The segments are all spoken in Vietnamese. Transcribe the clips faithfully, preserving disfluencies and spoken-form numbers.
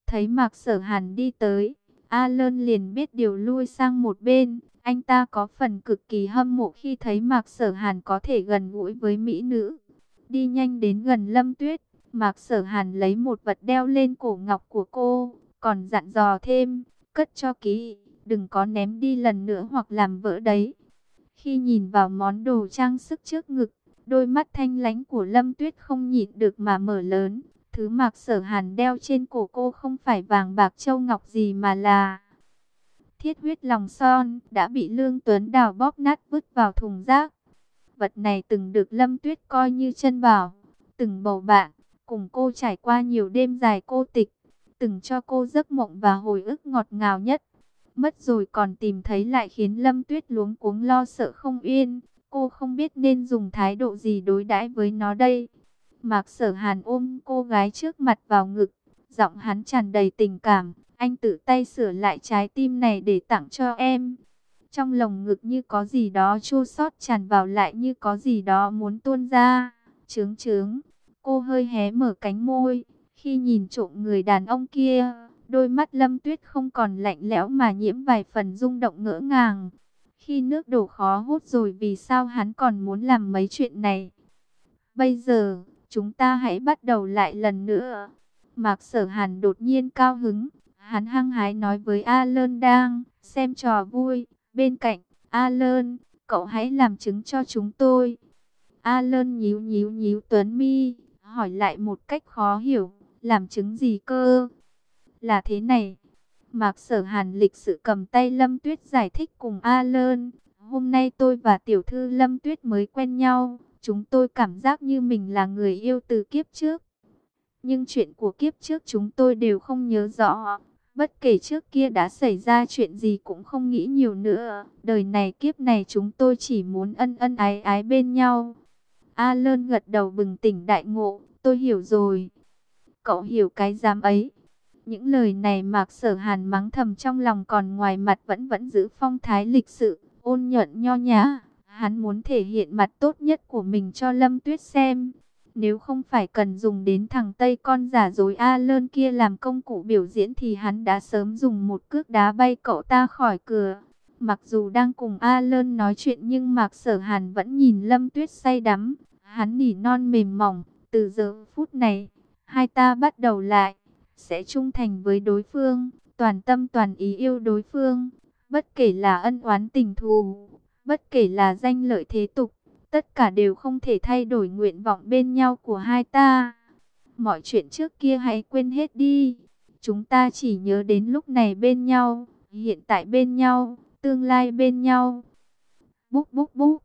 Thấy Mạc Sở Hàn đi tới, A Lơn liền biết điều lui sang một bên. Anh ta có phần cực kỳ hâm mộ khi thấy Mạc Sở Hàn có thể gần gũi với mỹ nữ. Đi nhanh đến gần Lâm Tuyết, Mạc Sở Hàn lấy một vật đeo lên cổ ngọc của cô, còn dặn dò thêm, cất cho kỹ, đừng có ném đi lần nữa hoặc làm vỡ đấy. Khi nhìn vào món đồ trang sức trước ngực, đôi mắt thanh lãnh của Lâm Tuyết không nhịn được mà mở lớn. Thứ Mạc Sở Hàn đeo trên cổ cô không phải vàng bạc châu ngọc gì mà là thiết huyết lòng son, đã bị Lương Tuấn Đào bóp nát vứt vào thùng rác. Vật này từng được Lâm Tuyết coi như chân bảo, từng bầu bạn, cùng cô trải qua nhiều đêm dài cô tịch, từng cho cô giấc mộng và hồi ức ngọt ngào nhất. Mất rồi còn tìm thấy lại khiến Lâm Tuyết luống cuống lo sợ không yên. Cô không biết nên dùng thái độ gì đối đãi với nó đây. Mạc Sở Hàn ôm cô gái trước mặt vào ngực, giọng hắn tràn đầy tình cảm. Anh tự tay sửa lại trái tim này để tặng cho em. Trong lồng ngực như có gì đó chua xót tràn vào, lại như có gì đó muốn tuôn ra. Chướng chướng, cô hơi hé mở cánh môi. Khi nhìn trộm người đàn ông kia, đôi mắt Lâm Tuyết không còn lạnh lẽo mà nhiễm vài phần rung động ngỡ ngàng. Khi nước đổ khó hốt rồi, vì sao hắn còn muốn làm mấy chuyện này? Bây giờ, chúng ta hãy bắt đầu lại lần nữa. Mạc Sở Hàn đột nhiên cao hứng. Hắn hăng hái nói với A Lơn đang xem trò vui bên cạnh. A Lơn, cậu hãy làm chứng cho chúng tôi. A Lơn nhíu nhíu nhíu tuấn mi, hỏi lại một cách khó hiểu. Làm chứng gì cơ? Là thế này. Mạc Sở Hàn lịch sự cầm tay Lâm Tuyết giải thích cùng A Lơn. Hôm nay tôi và tiểu thư Lâm Tuyết mới quen nhau. Chúng tôi cảm giác như mình là người yêu từ kiếp trước. Nhưng chuyện của kiếp trước chúng tôi đều không nhớ rõ. Bất kể trước kia đã xảy ra chuyện gì cũng không nghĩ nhiều nữa. Đời này kiếp này chúng tôi chỉ muốn ân ân ái ái bên nhau. A Lơn gật đầu bừng tỉnh đại ngộ. Tôi hiểu rồi. Cậu hiểu cái giám ấy. Những lời này Mạc Sở Hàn mắng thầm trong lòng, còn ngoài mặt vẫn vẫn giữ phong thái lịch sự, ôn nhuận nho nhã. Hắn muốn thể hiện mặt tốt nhất của mình cho Lâm Tuyết xem. Nếu không phải cần dùng đến thằng Tây con giả dối A Lơn kia làm công cụ biểu diễn thì hắn đã sớm dùng một cước đá bay cậu ta khỏi cửa. Mặc dù đang cùng A Lơn nói chuyện nhưng Mạc Sở Hàn vẫn nhìn Lâm Tuyết say đắm. Hắn nỉ non mềm mỏng, từ giờ phút này, hai ta bắt đầu lại, sẽ trung thành với đối phương, toàn tâm toàn ý yêu đối phương, bất kể là ân oán tình thù, bất kể là danh lợi thế tục, tất cả đều không thể thay đổi nguyện vọng bên nhau của hai ta. Mọi chuyện trước kia hãy quên hết đi, chúng ta chỉ nhớ đến lúc này bên nhau, hiện tại bên nhau, tương lai bên nhau. Búp búp búp.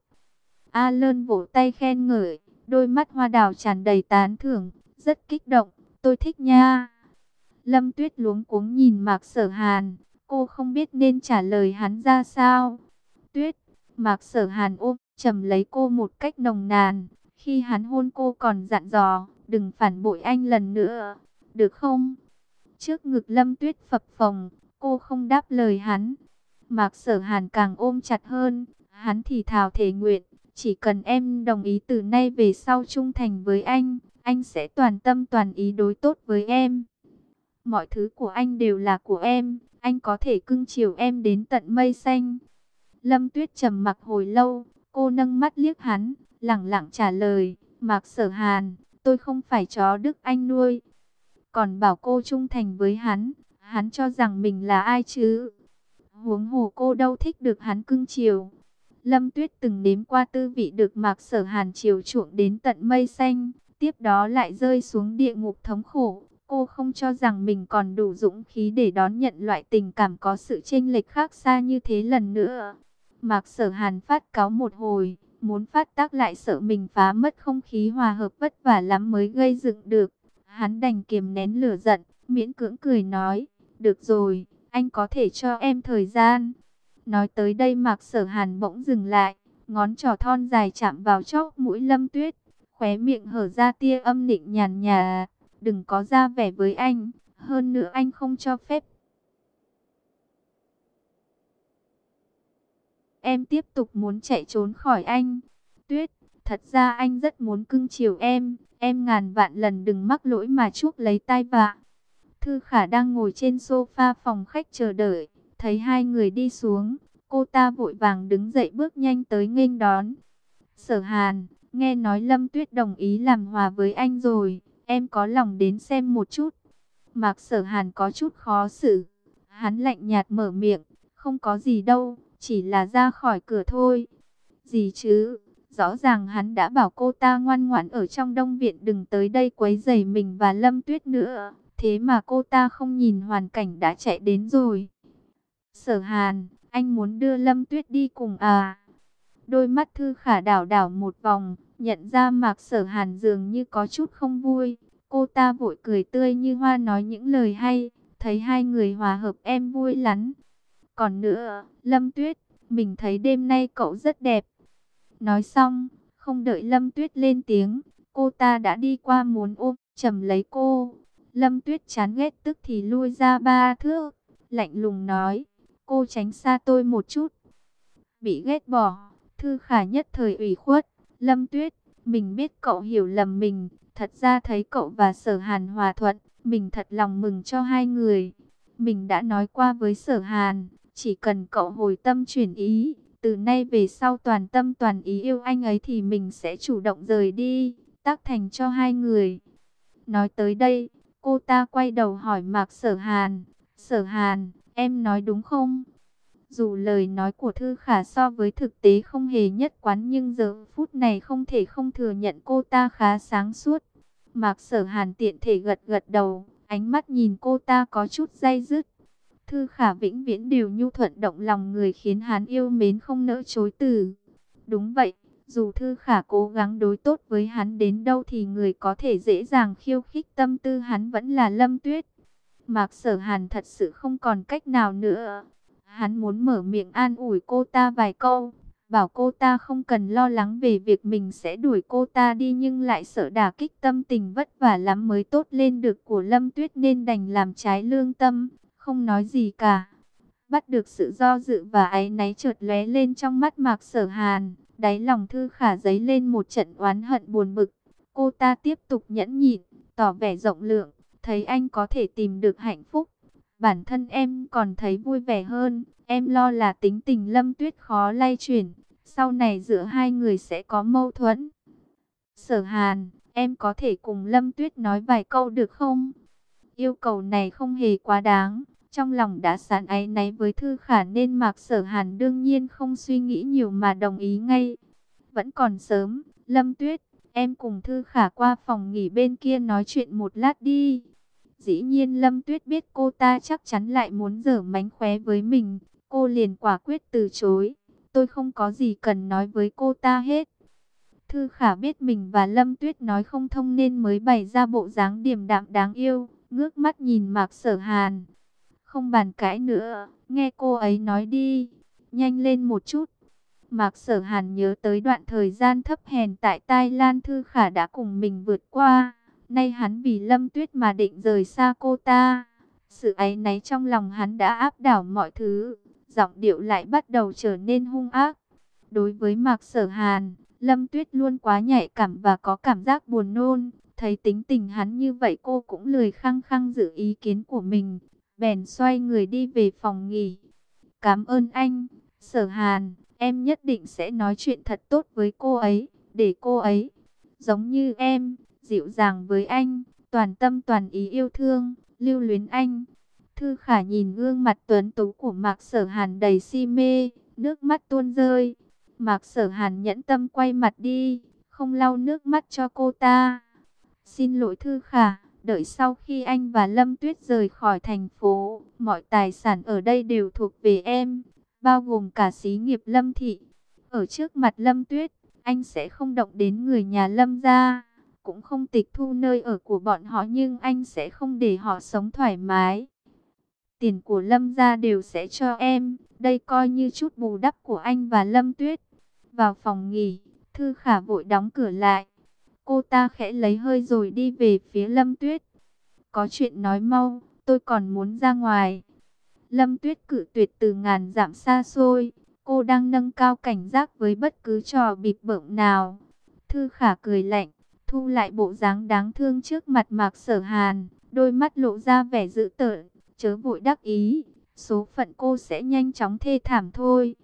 A Lơn vỗ tay khen ngợi, đôi mắt hoa đào tràn đầy tán thưởng, rất kích động, tôi thích nha. Lâm Tuyết luống cuống nhìn Mạc Sở Hàn, cô không biết nên trả lời hắn ra sao. Tuyết, Mạc Sở Hàn ôm chầm lấy cô một cách nồng nàn, khi hắn hôn cô còn dặn dò, đừng phản bội anh lần nữa, được không? Trước ngực Lâm Tuyết phập phồng, cô không đáp lời hắn. Mạc Sở Hàn càng ôm chặt hơn, hắn thì thào thề nguyện, chỉ cần em đồng ý từ nay về sau trung thành với anh, anh sẽ toàn tâm toàn ý đối tốt với em. Mọi thứ của anh đều là của em, anh có thể cưng chiều em đến tận mây xanh. Lâm Tuyết trầm mặc hồi lâu, cô nâng mắt liếc hắn, lẳng lặng trả lời, Mạc Sở Hàn, tôi không phải chó đức anh nuôi. Còn bảo cô trung thành với hắn, hắn cho rằng mình là ai chứ? Huống hồ cô đâu thích được hắn cưng chiều. Lâm Tuyết từng nếm qua tư vị được Mạc Sở Hàn chiều chuộng đến tận mây xanh, tiếp đó lại rơi xuống địa ngục thống khổ. Cô không cho rằng mình còn đủ dũng khí để đón nhận loại tình cảm có sự chênh lệch khác xa như thế lần nữa. Mạc Sở Hàn phát cáu một hồi, muốn phát tác lại sợ mình phá mất không khí hòa hợp vất vả lắm mới gây dựng được. Hắn đành kiềm nén lửa giận, miễn cưỡng cười nói, được rồi, anh có thể cho em thời gian. Nói tới đây Mạc Sở Hàn bỗng dừng lại, ngón trỏ thon dài chạm vào chóp mũi Lâm Tuyết, khóe miệng hở ra tia âm nịnh nhàn nhạt. Đừng có ra vẻ với anh, hơn nữa anh không cho phép em tiếp tục muốn chạy trốn khỏi anh. Tuyết, thật ra anh rất muốn cưng chiều em, em ngàn vạn lần đừng mắc lỗi mà chuốc lấy tai vạ. Thư Khả đang ngồi trên sofa phòng khách chờ đợi, thấy hai người đi xuống, cô ta vội vàng đứng dậy bước nhanh tới nghênh đón. Sở Hàn, nghe nói Lâm Tuyết đồng ý làm hòa với anh rồi, em có lòng đến xem một chút. Mạc Sở Hàn có chút khó xử, hắn lạnh nhạt mở miệng, không có gì đâu, chỉ là ra khỏi cửa thôi. Gì chứ, rõ ràng hắn đã bảo cô ta ngoan ngoãn ở trong Đông Viện đừng tới đây quấy rầy mình và Lâm Tuyết nữa. Thế mà cô ta không nhìn hoàn cảnh đã chạy đến rồi. Sở Hàn, anh muốn đưa Lâm Tuyết đi cùng à? Đôi mắt Thư Khả đảo đảo một vòng, nhận ra Mạc Sở Hàn dường như có chút không vui. Cô ta vội cười tươi như hoa nói những lời hay, thấy hai người hòa hợp em vui lắm. Còn nữa, Lâm Tuyết, mình thấy đêm nay cậu rất đẹp. Nói xong, không đợi Lâm Tuyết lên tiếng, cô ta đã đi qua muốn ôm chầm lấy cô. Lâm Tuyết chán ghét tức thì lui ra ba thước, lạnh lùng nói, cô tránh xa tôi một chút. Bị ghét bỏ, Thư Khả nhất thời ủy khuất, Lâm Tuyết, mình biết cậu hiểu lầm mình, thật ra thấy cậu và Sở Hàn hòa thuận, mình thật lòng mừng cho hai người. Mình đã nói qua với Sở Hàn, chỉ cần cậu hồi tâm chuyển ý, từ nay về sau toàn tâm toàn ý yêu anh ấy thì mình sẽ chủ động rời đi, tác thành cho hai người. Nói tới đây, cô ta quay đầu hỏi Mạc Sở Hàn, Sở Hàn, em nói đúng không? Dù lời nói của Thư Khả so với thực tế không hề nhất quán nhưng giờ phút này không thể không thừa nhận cô ta khá sáng suốt. Mạc Sở Hàn tiện thể gật gật đầu, ánh mắt nhìn cô ta có chút day dứt. Thư Khả vĩnh viễn đều nhu thuận động lòng người khiến hắn yêu mến không nỡ chối từ. Đúng vậy, dù Thư Khả cố gắng đối tốt với hắn đến đâu thì người có thể dễ dàng khiêu khích tâm tư hắn vẫn là Lâm Tuyết. Mạc Sở Hàn thật sự không còn cách nào nữa. Hắn muốn mở miệng an ủi cô ta vài câu, bảo cô ta không cần lo lắng về việc mình sẽ đuổi cô ta đi nhưng lại sợ đả kích tâm tình vất vả lắm mới tốt lên được của Lâm Tuyết nên đành làm trái lương tâm, không nói gì cả. Bắt được sự do dự và áy náy chợt lóe lên trong mắt Mạc Sở Hàn, đáy lòng Thư Khả dấy lên một trận oán hận buồn bực. Cô ta tiếp tục nhẫn nhịn, tỏ vẻ rộng lượng, thấy anh có thể tìm được hạnh phúc. Bản thân em còn thấy vui vẻ hơn, em lo là tính tình Lâm Tuyết khó lay chuyển, sau này giữa hai người sẽ có mâu thuẫn. Sở Hàn, em có thể cùng Lâm Tuyết nói vài câu được không? Yêu cầu này không hề quá đáng, trong lòng đã sẵn áy náy với Thư Khả nên Mạc Sở Hàn đương nhiên không suy nghĩ nhiều mà đồng ý ngay. Vẫn còn sớm, Lâm Tuyết, em cùng Thư Khả qua phòng nghỉ bên kia nói chuyện một lát đi. Dĩ nhiên Lâm Tuyết biết cô ta chắc chắn lại muốn giở mánh khóe với mình, cô liền quả quyết từ chối. Tôi không có gì cần nói với cô ta hết. Thư Khả biết mình và Lâm Tuyết nói không thông nên mới bày ra bộ dáng điềm đạm đáng yêu, ngước mắt nhìn Mạc Sở Hàn. Không bàn cãi nữa, nghe cô ấy nói đi, nhanh lên một chút. Mạc Sở Hàn nhớ tới đoạn thời gian thấp hèn tại Tai Lan Thư Khả đã cùng mình vượt qua. Nay hắn vì Lâm Tuyết mà định rời xa cô ta. Sự áy náy trong lòng hắn đã áp đảo mọi thứ. Giọng điệu lại bắt đầu trở nên hung ác. Đối với Mạc Sở Hàn, Lâm Tuyết luôn quá nhạy cảm và có cảm giác buồn nôn. Thấy tính tình hắn như vậy cô cũng lười khăng khăng giữ ý kiến của mình. Bèn xoay người đi về phòng nghỉ. Cảm ơn anh, Sở Hàn. Em nhất định sẽ nói chuyện thật tốt với cô ấy. Để cô ấy, giống như em, dịu dàng với anh, toàn tâm toàn ý yêu thương, lưu luyến anh. Thư Khả nhìn gương mặt tuấn tú của Mạc Sở Hàn đầy si mê, nước mắt tuôn rơi. Mạc Sở Hàn nhẫn tâm quay mặt đi, không lau nước mắt cho cô ta. Xin lỗi Thư Khả, đợi sau khi anh và Lâm Tuyết rời khỏi thành phố, mọi tài sản ở đây đều thuộc về em, bao gồm cả xí nghiệp Lâm Thị. Ở trước mặt Lâm Tuyết, anh sẽ không động đến người nhà Lâm gia, cũng không tịch thu nơi ở của bọn họ nhưng anh sẽ không để họ sống thoải mái. Tiền của Lâm gia đều sẽ cho em, đây coi như chút bù đắp của anh và Lâm Tuyết. Vào phòng nghỉ, Thư Khả vội đóng cửa lại. Cô ta khẽ lấy hơi rồi đi về phía Lâm Tuyết. Có chuyện nói mau, tôi còn muốn ra ngoài. Lâm Tuyết cự tuyệt từ ngàn dặm xa xôi. Cô đang nâng cao cảnh giác với bất cứ trò bịp bợm nào. Thư Khả cười lạnh, thu lại bộ dáng đáng thương trước mặt Mạc Sở Hàn, đôi mắt lộ ra vẻ dữ tợn. Chớ vội đắc ý, số phận cô sẽ nhanh chóng thê thảm thôi.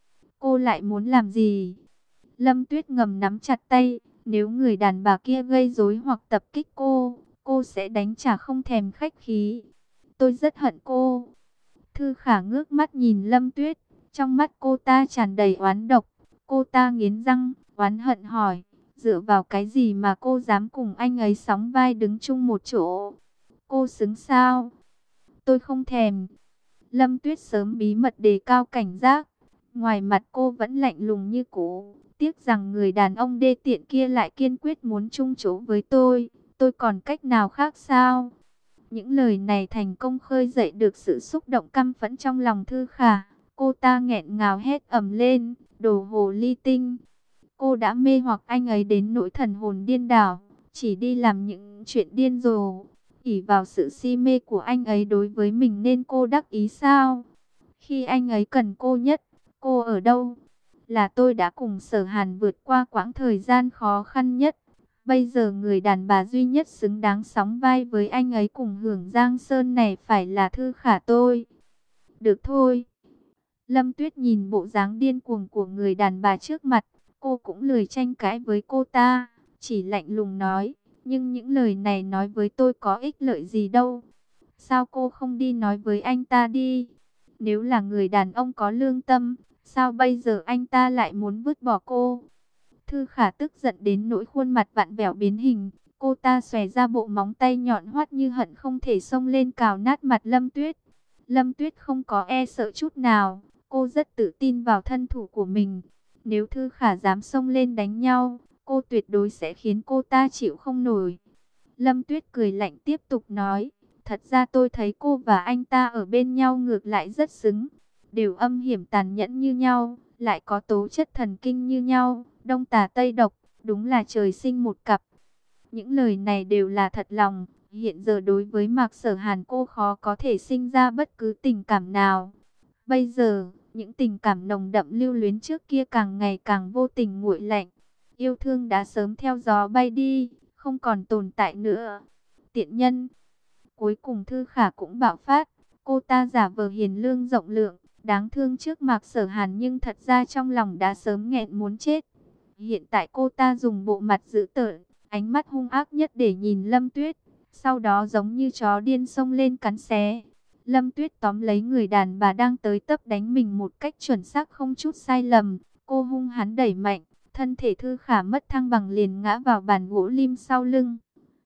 Cô lại muốn làm gì? Lâm Tuyết ngầm nắm chặt tay, nếu người đàn bà kia gây rối hoặc tập kích cô, cô sẽ đánh trả không thèm khách khí. Tôi rất hận cô. Thư Khả ngước mắt nhìn Lâm Tuyết, trong mắt cô ta tràn đầy oán độc. Cô ta nghiến răng, oán hận hỏi, dựa vào cái gì mà cô dám cùng anh ấy sóng vai đứng chung một chỗ? Cô xứng sao? Tôi không thèm. Lâm Tuyết sớm bí mật đề cao cảnh giác. Ngoài mặt cô vẫn lạnh lùng như cũ. Tiếc rằng người đàn ông đê tiện kia lại kiên quyết muốn chung chỗ với tôi. Tôi còn cách nào khác sao? Những lời này thành công khơi dậy được sự xúc động căm phẫn trong lòng Thư Khả. Cô ta nghẹn ngào hét ầm lên, đồ hồ ly tinh. Cô đã mê hoặc anh ấy đến nỗi thần hồn điên đảo, chỉ đi làm những chuyện điên rồ. ỷ vào sự si mê của anh ấy đối với mình nên cô đắc ý sao? Khi anh ấy cần cô nhất, cô ở đâu? Là tôi đã cùng Sở Hàn vượt qua quãng thời gian khó khăn nhất. Bây giờ người đàn bà duy nhất xứng đáng sóng vai với anh ấy cùng hưởng giang sơn này phải là Thư Khả tôi. Được thôi. Lâm Tuyết nhìn bộ dáng điên cuồng của người đàn bà trước mặt, cô cũng lười tranh cãi với cô ta, chỉ lạnh lùng nói, nhưng những lời này nói với tôi có ích lợi gì đâu. Sao cô không đi nói với anh ta đi? Nếu là người đàn ông có lương tâm, sao bây giờ anh ta lại muốn vứt bỏ cô? Thư Khả tức giận đến nỗi khuôn mặt vặn vẹo biến hình, cô ta xòe ra bộ móng tay nhọn hoắt như hận không thể xông lên cào nát mặt Lâm Tuyết. Lâm Tuyết không có e sợ chút nào, cô rất tự tin vào thân thủ của mình. Nếu Thư Khả dám xông lên đánh nhau, cô tuyệt đối sẽ khiến cô ta chịu không nổi. Lâm Tuyết cười lạnh tiếp tục nói, thật ra tôi thấy cô và anh ta ở bên nhau ngược lại rất xứng, đều âm hiểm tàn nhẫn như nhau, lại có tố chất thần kinh như nhau, đông tà tây độc, đúng là trời sinh một cặp. Những lời này đều là thật lòng, hiện giờ đối với Mạc Sở Hàn cô khó có thể sinh ra bất cứ tình cảm nào. Bây giờ, những tình cảm nồng đậm lưu luyến trước kia càng ngày càng vô tình nguội lạnh. Yêu thương đã sớm theo gió bay đi, không còn tồn tại nữa. Tiện nhân. Cuối cùng Thư Khả cũng bạo phát. Cô ta giả vờ hiền lương rộng lượng, đáng thương trước Mạc Sở Hàn nhưng thật ra trong lòng đã sớm nghẹn muốn chết. Hiện tại cô ta dùng bộ mặt dữ tợn, ánh mắt hung ác nhất để nhìn Lâm Tuyết. Sau đó giống như chó điên xông lên cắn xé. Lâm Tuyết tóm lấy người đàn bà đang tới tấp đánh mình một cách chuẩn xác không chút sai lầm. Cô hung hãn đẩy mạnh, thân thể Thư Khả mất thăng bằng liền ngã vào bàn gỗ lim sau lưng.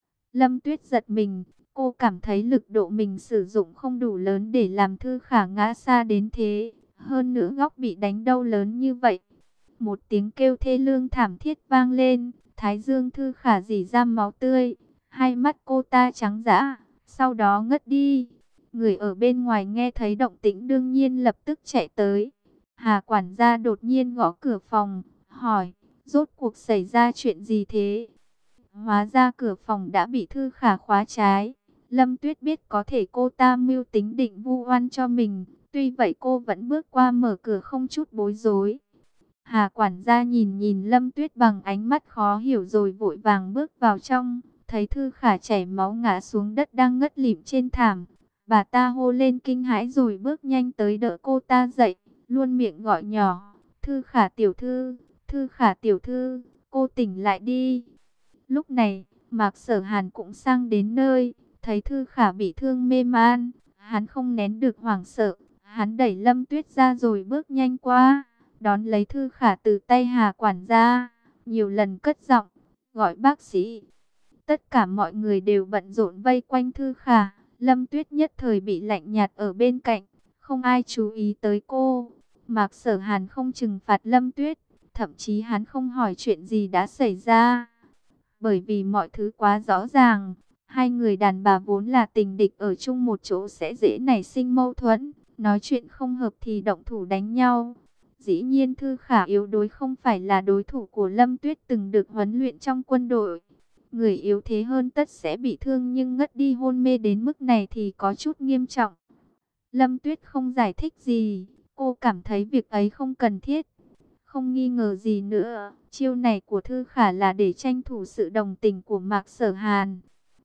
Lâm Tuyết giật mình, cô cảm thấy lực độ mình sử dụng không đủ lớn để làm Thư Khả ngã xa đến thế. Hơn nữa góc bị đánh đau lớn như vậy. Một tiếng kêu thê lương thảm thiết vang lên, thái dương Thư Khả rỉ ra máu tươi, hai mắt cô ta trắng dã, sau đó ngất đi. Người ở bên ngoài nghe thấy động tĩnh đương nhiên lập tức chạy tới. Hà quản gia đột nhiên gõ cửa phòng, hỏi, rốt cuộc xảy ra chuyện gì thế? Hóa ra cửa phòng đã bị Thư Khả khóa trái. Lâm Tuyết biết có thể cô ta mưu tính định vu oan cho mình, tuy vậy cô vẫn bước qua mở cửa không chút bối rối. Hà quản gia nhìn nhìn Lâm Tuyết bằng ánh mắt khó hiểu rồi vội vàng bước vào trong, thấy Thư Khả chảy máu ngã xuống đất đang ngất lịm trên thảm. Bà ta hô lên kinh hãi rồi bước nhanh tới đỡ cô ta dậy, luôn miệng gọi nhỏ, Thư Khả tiểu thư, Thư Khả tiểu thư, cô tỉnh lại đi. Lúc này, Mạc Sở Hàn cũng sang đến nơi, thấy Thư Khả bị thương mê man, hắn không nén được hoảng sợ, hắn đẩy Lâm Tuyết ra rồi bước nhanh qua, đón lấy Thư Khả từ tay Hà quản gia, nhiều lần cất giọng, gọi bác sĩ. Tất cả mọi người đều bận rộn vây quanh Thư Khả, Lâm Tuyết nhất thời bị lạnh nhạt ở bên cạnh, không ai chú ý tới cô. Mạc Sở Hàn không trừng phạt Lâm Tuyết, thậm chí hắn không hỏi chuyện gì đã xảy ra. Bởi vì mọi thứ quá rõ ràng, hai người đàn bà vốn là tình địch ở chung một chỗ sẽ dễ nảy sinh mâu thuẫn, nói chuyện không hợp thì động thủ đánh nhau. Dĩ nhiên Thư Khả yếu đuối không phải là đối thủ của Lâm Tuyết từng được huấn luyện trong quân đội. Người yếu thế hơn tất sẽ bị thương nhưng ngất đi hôn mê đến mức này thì có chút nghiêm trọng. Lâm Tuyết không giải thích gì, cô cảm thấy việc ấy không cần thiết. Không nghi ngờ gì nữa, chiêu này của Thư Khả là để tranh thủ sự đồng tình của Mạc Sở Hàn.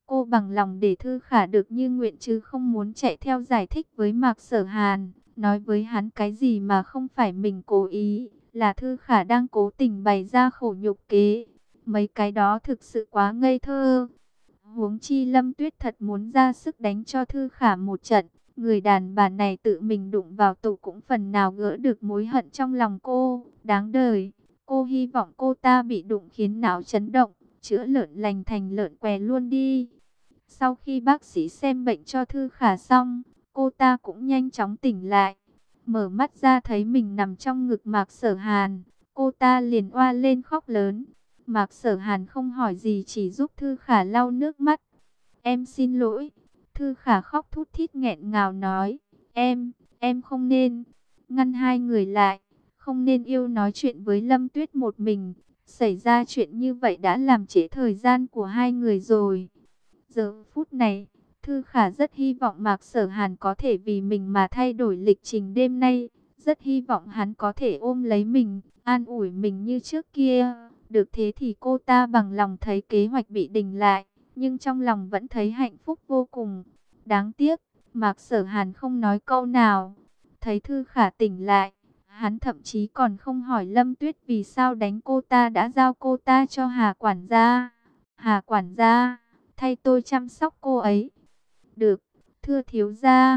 Cô bằng lòng để Thư Khả được như nguyện chứ không muốn chạy theo giải thích với Mạc Sở Hàn. Nói với hắn cái gì mà không phải mình cố ý, là Thư Khả đang cố tình bày ra khổ nhục kế. Mấy cái đó thực sự quá ngây thơ. Huống chi Lâm Tuyết thật muốn ra sức đánh cho Thư Khả một trận. Người đàn bà này tự mình đụng vào tủ cũng phần nào gỡ được mối hận trong lòng cô. Đáng đời. Cô hy vọng cô ta bị đụng khiến não chấn động, chữa lợn lành thành lợn què luôn đi. Sau khi bác sĩ xem bệnh cho Thư Khả xong, cô ta cũng nhanh chóng tỉnh lại. Mở mắt ra thấy mình nằm trong ngực Mạc Sở Hàn. Cô ta liền oa lên khóc lớn. Mạc Sở Hàn không hỏi gì, chỉ giúp Thư Khả lau nước mắt. Em xin lỗi. Thư Khả khóc thút thít nghẹn ngào nói. Em, em không nên. Ngăn hai người lại. Không nên yêu nói chuyện với Lâm Tuyết một mình. Xảy ra chuyện như vậy đã làm trễ thời gian của hai người rồi. Giờ phút này, Thư Khả rất hy vọng Mạc Sở Hàn có thể vì mình mà thay đổi lịch trình đêm nay. Rất hy vọng hắn có thể ôm lấy mình, an ủi mình như trước kia. Được thế thì cô ta bằng lòng thấy kế hoạch bị đình lại, nhưng trong lòng vẫn thấy hạnh phúc vô cùng. Đáng tiếc, Mạc Sở Hàn không nói câu nào. Thấy Thư Khả tỉnh lại, hắn thậm chí còn không hỏi Lâm Tuyết vì sao đánh cô ta, đã giao cô ta cho Hà quản gia. Hà quản gia, thay tôi chăm sóc cô ấy. Được, thưa thiếu gia.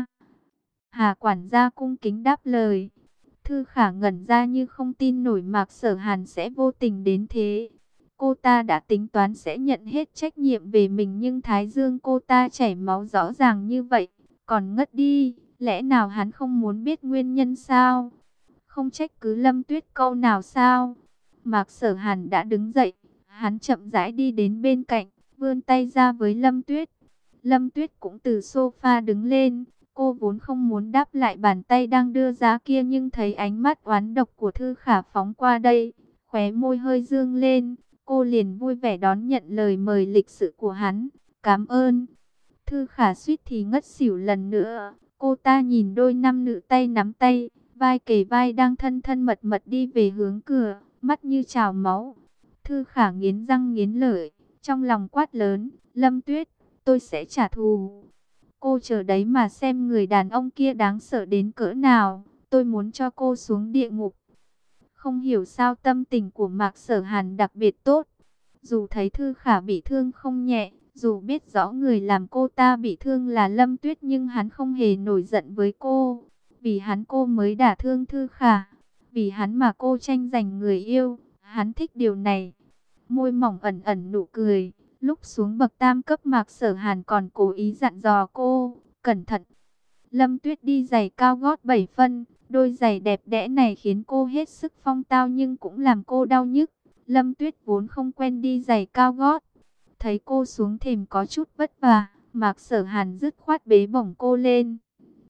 Hà quản gia cung kính đáp lời. Thư Khả ngẩn ra như không tin nổi Mạc Sở Hàn sẽ vô tình đến thế. Cô ta đã tính toán sẽ nhận hết trách nhiệm về mình, nhưng thái dương cô ta chảy máu rõ ràng như vậy, còn ngất đi. Lẽ nào hắn không muốn biết nguyên nhân sao? Không trách cứ Lâm Tuyết câu nào sao? Mạc Sở Hàn đã đứng dậy. Hắn chậm rãi đi đến bên cạnh, vươn tay ra với Lâm Tuyết. Lâm Tuyết cũng từ sofa đứng lên. Cô vốn không muốn đáp lại bàn tay đang đưa ra kia, nhưng thấy ánh mắt oán độc của Thư Khả phóng qua đây, khóe môi hơi dương lên. Cô liền vui vẻ đón nhận lời mời lịch sự của hắn. Cảm ơn. Thư Khả suýt thì ngất xỉu lần nữa. Cô ta nhìn đôi nam nữ tay nắm tay, vai kề vai đang thân thân mật mật đi về hướng cửa, mắt như trào máu. Thư Khả nghiến răng nghiến lợi, trong lòng quát lớn, Lâm Tuyết, tôi sẽ trả thù. Cô chờ đấy mà xem người đàn ông kia đáng sợ đến cỡ nào, tôi muốn cho cô xuống địa ngục. Không hiểu sao tâm tình của Mạc Sở Hàn đặc biệt tốt. Dù thấy Thư Khả bị thương không nhẹ, dù biết rõ người làm cô ta bị thương là Lâm Tuyết, nhưng hắn không hề nổi giận với cô. Vì hắn cô mới đả thương Thư Khả. Vì hắn mà cô tranh giành người yêu. Hắn thích điều này. Môi mỏng ẩn ẩn nụ cười. Lúc xuống bậc tam cấp, Mạc Sở Hàn còn cố ý dặn dò cô, cẩn thận. Lâm Tuyết đi giày cao gót bảy phân. Đôi giày đẹp đẽ này khiến cô hết sức phong tao, nhưng cũng làm cô đau nhức. Lâm Tuyết vốn không quen đi giày cao gót. Thấy cô xuống thềm có chút vất vả, Mạc Sở Hàn dứt khoát bế bổng cô lên.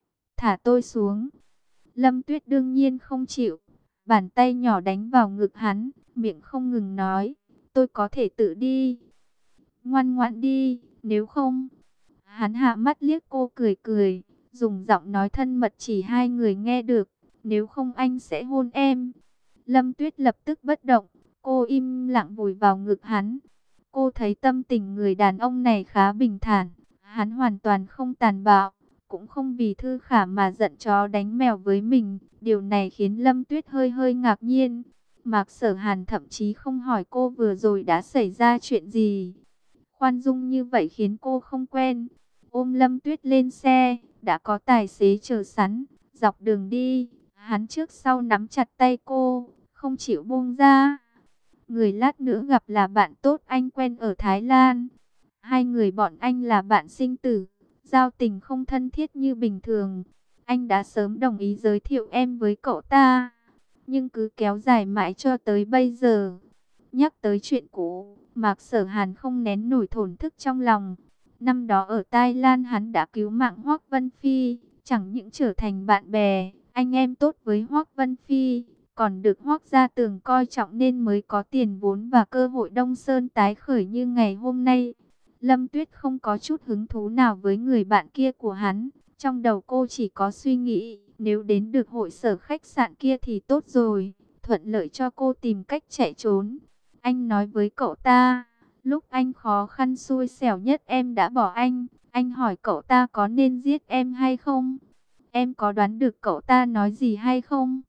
Thả tôi xuống. Lâm Tuyết đương nhiên không chịu. Bàn tay nhỏ đánh vào ngực hắn, miệng không ngừng nói, tôi có thể tự đi. Ngoan ngoãn đi, nếu không. Hắn hạ mắt liếc cô cười cười, dùng giọng nói thân mật chỉ hai người nghe được, nếu không anh sẽ hôn em. Lâm Tuyết lập tức bất động, cô im lặng vùi vào ngực hắn. Cô thấy tâm tình người đàn ông này khá bình thản, hắn hoàn toàn không tàn bạo, cũng không vì Thư Khả mà giận chó đánh mèo với mình. Điều này khiến Lâm Tuyết hơi hơi ngạc nhiên. Mạc Sở Hàn thậm chí không hỏi cô vừa rồi đã xảy ra chuyện gì. Khoan dung như vậy khiến cô không quen. Ôm Lâm Tuyết lên xe, đã có tài xế chờ sẵn. Dọc đường đi, hắn trước sau nắm chặt tay cô, không chịu buông ra. Người lát nữa gặp là bạn tốt anh quen ở Thái Lan. Hai người bọn anh là bạn sinh tử, giao tình không thân thiết như bình thường. Anh đã sớm đồng ý giới thiệu em với cậu ta, nhưng cứ kéo dài mãi cho tới bây giờ. Nhắc tới chuyện cũ, Mạc Sở Hàn không nén nổi thổn thức trong lòng. Năm đó ở Thái Lan hắn đã cứu mạng Hoắc Vân Phi, chẳng những trở thành bạn bè, anh em tốt với Hoắc Vân Phi, còn được Hoắc gia Tường coi trọng nên mới có tiền vốn và cơ hội Đông Sơn tái khởi như ngày hôm nay. Lâm Tuyết không có chút hứng thú nào với người bạn kia của hắn. Trong đầu cô chỉ có suy nghĩ, nếu đến được hội sở khách sạn kia thì tốt rồi, thuận lợi cho cô tìm cách chạy trốn. Anh nói với cậu ta, Lúc anh khó khăn xui xẻo nhất em đã bỏ anh. Anh hỏi cậu ta có nên giết em hay không? Em có đoán được cậu ta nói gì hay không?